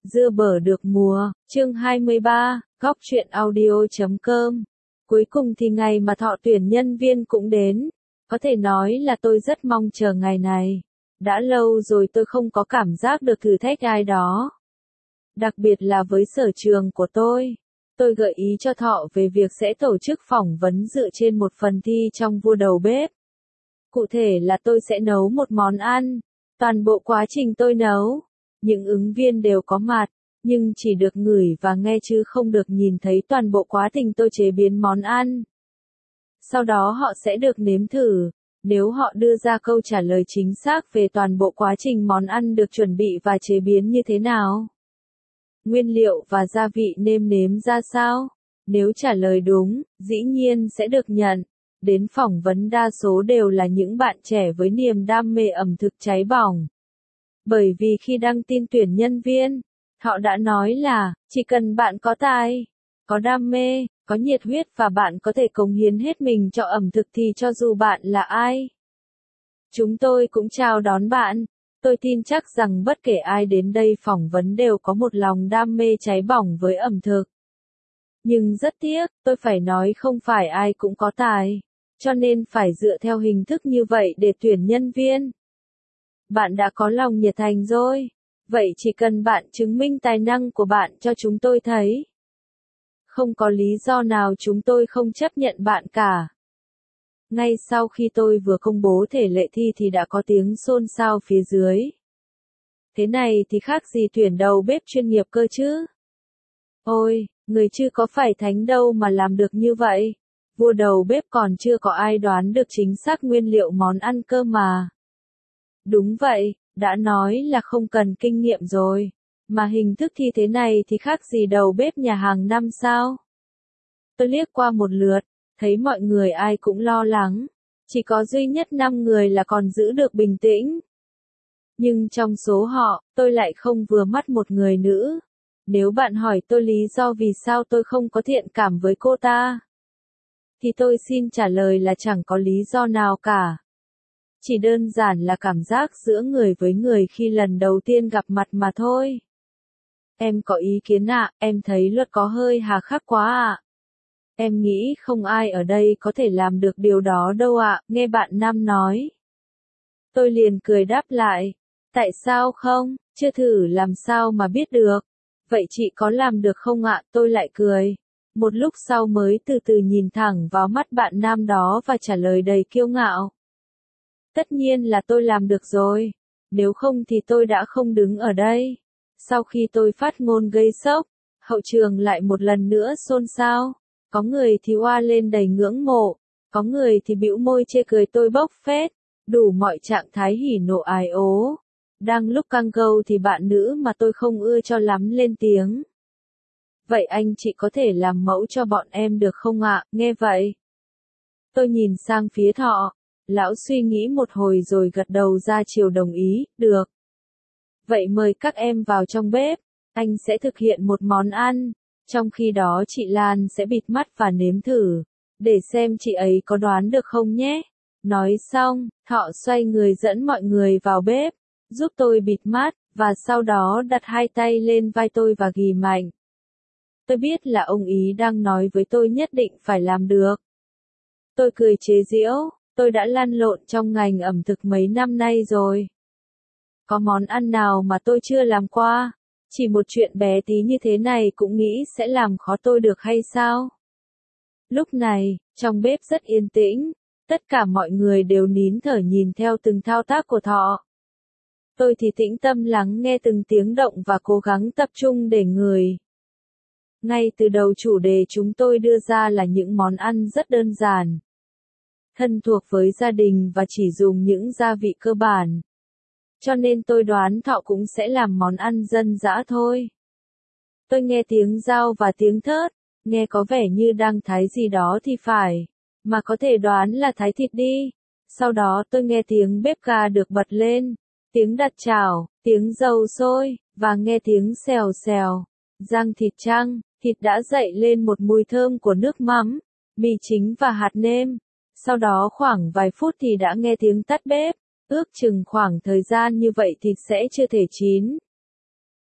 Dưa bở được mùa, chương 23, góc truyện audio.com. Cuối cùng thì ngày mà thọ tuyển nhân viên cũng đến. Có thể nói là tôi rất mong chờ ngày này. Đã lâu rồi tôi không có cảm giác được thử thách ai đó. Đặc biệt là với sở trường của tôi. Tôi gợi ý cho Thọ về việc sẽ tổ chức phỏng vấn dựa trên một phần thi trong vua đầu bếp. Cụ thể là tôi sẽ nấu một món ăn. Toàn bộ quá trình tôi nấu, những ứng viên đều có mặt, nhưng chỉ được ngửi và nghe chứ không được nhìn thấy toàn bộ quá trình tôi chế biến món ăn. Sau đó họ sẽ được nếm thử, nếu họ đưa ra câu trả lời chính xác về toàn bộ quá trình món ăn được chuẩn bị và chế biến như thế nào. Nguyên liệu và gia vị nêm nếm ra sao? Nếu trả lời đúng, dĩ nhiên sẽ được nhận. Đến phỏng vấn đa số đều là những bạn trẻ với niềm đam mê ẩm thực cháy bỏng. Bởi vì khi đăng tin tuyển nhân viên, họ đã nói là, chỉ cần bạn có tài, có đam mê, có nhiệt huyết và bạn có thể cống hiến hết mình cho ẩm thực thì cho dù bạn là ai, chúng tôi cũng chào đón bạn. Tôi tin chắc rằng bất kể ai đến đây phỏng vấn đều có một lòng đam mê cháy bỏng với ẩm thực. Nhưng rất tiếc, tôi phải nói không phải ai cũng có tài, cho nên phải dựa theo hình thức như vậy để tuyển nhân viên. Bạn đã có lòng nhiệt thành rồi, vậy chỉ cần bạn chứng minh tài năng của bạn cho chúng tôi thấy. Không có lý do nào chúng tôi không chấp nhận bạn cả. Ngay sau khi tôi vừa công bố thể lệ thi thì đã có tiếng xôn xao phía dưới. Thế này thì khác gì tuyển đầu bếp chuyên nghiệp cơ chứ? Ôi, người chưa có phải thánh đâu mà làm được như vậy. Vua đầu bếp còn chưa có ai đoán được chính xác nguyên liệu món ăn cơ mà. Đúng vậy, đã nói là không cần kinh nghiệm rồi. Mà hình thức thi thế này thì khác gì đầu bếp nhà hàng năm sao? Tôi liếc qua một lượt, thấy mọi người ai cũng lo lắng. Chỉ có duy nhất 5 người là còn giữ được bình tĩnh. Nhưng trong số họ, tôi lại không vừa mắt một người nữ. Nếu bạn hỏi tôi lý do vì sao tôi không có thiện cảm với cô ta, thì tôi xin trả lời là chẳng có lý do nào cả. Chỉ đơn giản là cảm giác giữa người với người khi lần đầu tiên gặp mặt mà thôi. Em có ý kiến ạ, em thấy luật có hơi hà khắc quá ạ. Em nghĩ không ai ở đây có thể làm được điều đó đâu ạ, nghe bạn nam nói. Tôi liền cười đáp lại, tại sao không, chưa thử làm sao mà biết được. Vậy chị có làm được không ạ, tôi lại cười. Một lúc sau mới từ từ nhìn thẳng vào mắt bạn nam đó và trả lời đầy kiêu ngạo. Tất nhiên là tôi làm được rồi. Nếu không thì tôi đã không đứng ở đây. Sau khi tôi phát ngôn gây sốc, hậu trường lại một lần nữa xôn xao. Có người thì oa lên đầy ngưỡng mộ, có người thì bĩu môi chê cười tôi bốc phét, đủ mọi trạng thái hỉ nộ ái ố. Đang lúc căng gâu thì bạn nữ mà tôi không ưa cho lắm lên tiếng. Vậy anh chị có thể làm mẫu cho bọn em được không ạ? Nghe vậy, tôi nhìn sang phía Thọ. Lão suy nghĩ một hồi rồi gật đầu ra chiều đồng ý, được. Vậy mời các em vào trong bếp, anh sẽ thực hiện một món ăn. Trong khi đó chị Lan sẽ bịt mắt và nếm thử, để xem chị ấy có đoán được không nhé. Nói xong, Thọ xoay người dẫn mọi người vào bếp, giúp tôi bịt mắt, và sau đó đặt hai tay lên vai tôi và ghì mạnh. Tôi biết là ông ý đang nói với tôi nhất định phải làm được. Tôi cười chế giễu, tôi đã lăn lộn trong ngành ẩm thực mấy năm nay rồi. Có món ăn nào mà tôi chưa làm qua? Chỉ một chuyện bé tí như thế này cũng nghĩ sẽ làm khó tôi được hay sao? Lúc này, trong bếp rất yên tĩnh, tất cả mọi người đều nín thở nhìn theo từng thao tác của Thọ. Tôi thì tĩnh tâm lắng nghe từng tiếng động và cố gắng tập trung để ngửi. Ngay từ đầu chủ đề chúng tôi đưa ra là những món ăn rất đơn giản, thân thuộc với gia đình và chỉ dùng những gia vị cơ bản. Cho nên tôi đoán Thọ cũng sẽ làm món ăn dân dã thôi. Tôi nghe tiếng dao và tiếng thớt, nghe có vẻ như đang thái gì đó thì phải, mà có thể đoán là thái thịt đi. Sau đó tôi nghe tiếng bếp ga được bật lên, tiếng đặt chảo, tiếng dầu sôi, và nghe tiếng xèo xèo, rang thịt chăng, thịt đã dậy lên một mùi thơm của nước mắm, mì chính và hạt nêm. Sau đó khoảng vài phút thì đã nghe tiếng tắt bếp. Ước chừng khoảng thời gian như vậy thịt sẽ chưa thể chín.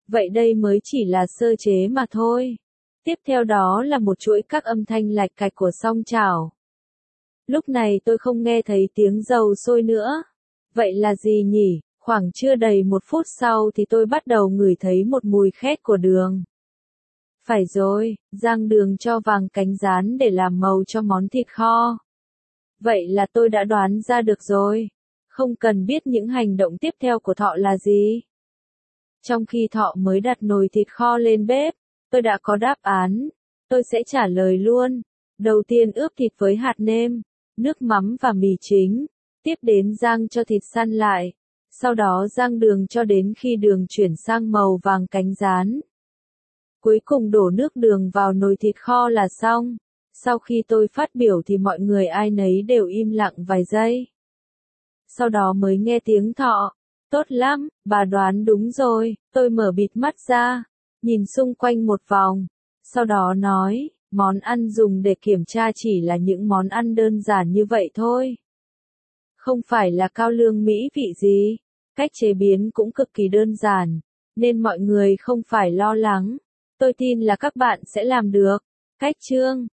Vậy đây mới chỉ là sơ chế mà thôi. Tiếp theo đó là một chuỗi các âm thanh lạch cạch của song chảo. Lúc này tôi không nghe thấy tiếng dầu sôi nữa. Vậy là gì nhỉ? Khoảng chưa đầy 1 phút sau thì tôi bắt đầu ngửi thấy một mùi khét của đường. Phải rồi, rang đường cho vàng cánh rán để làm màu cho món thịt kho. Vậy là tôi đã đoán ra được rồi. Không cần biết những hành động tiếp theo của Thọ là gì. Trong khi Thọ mới đặt nồi thịt kho lên bếp, tôi đã có đáp án. Tôi sẽ trả lời luôn. Đầu tiên ướp thịt với hạt nêm, nước mắm và mì chính. Tiếp đến rang cho thịt săn lại. Sau đó rang đường cho đến khi đường chuyển sang màu vàng cánh rán. Cuối cùng đổ nước đường vào nồi thịt kho là xong. Sau khi tôi phát biểu thì mọi người ai nấy đều im lặng vài giây. Sau đó mới nghe tiếng Thọ. Tốt lắm, bà đoán đúng rồi. Tôi mở bịt mắt ra, nhìn xung quanh một vòng. Sau đó nói, món ăn dùng để kiểm tra chỉ là những món ăn đơn giản như vậy thôi. Không phải là cao lương mỹ vị gì. Cách chế biến cũng cực kỳ đơn giản, nên mọi người không phải lo lắng. Tôi tin là các bạn sẽ làm được. Cách chương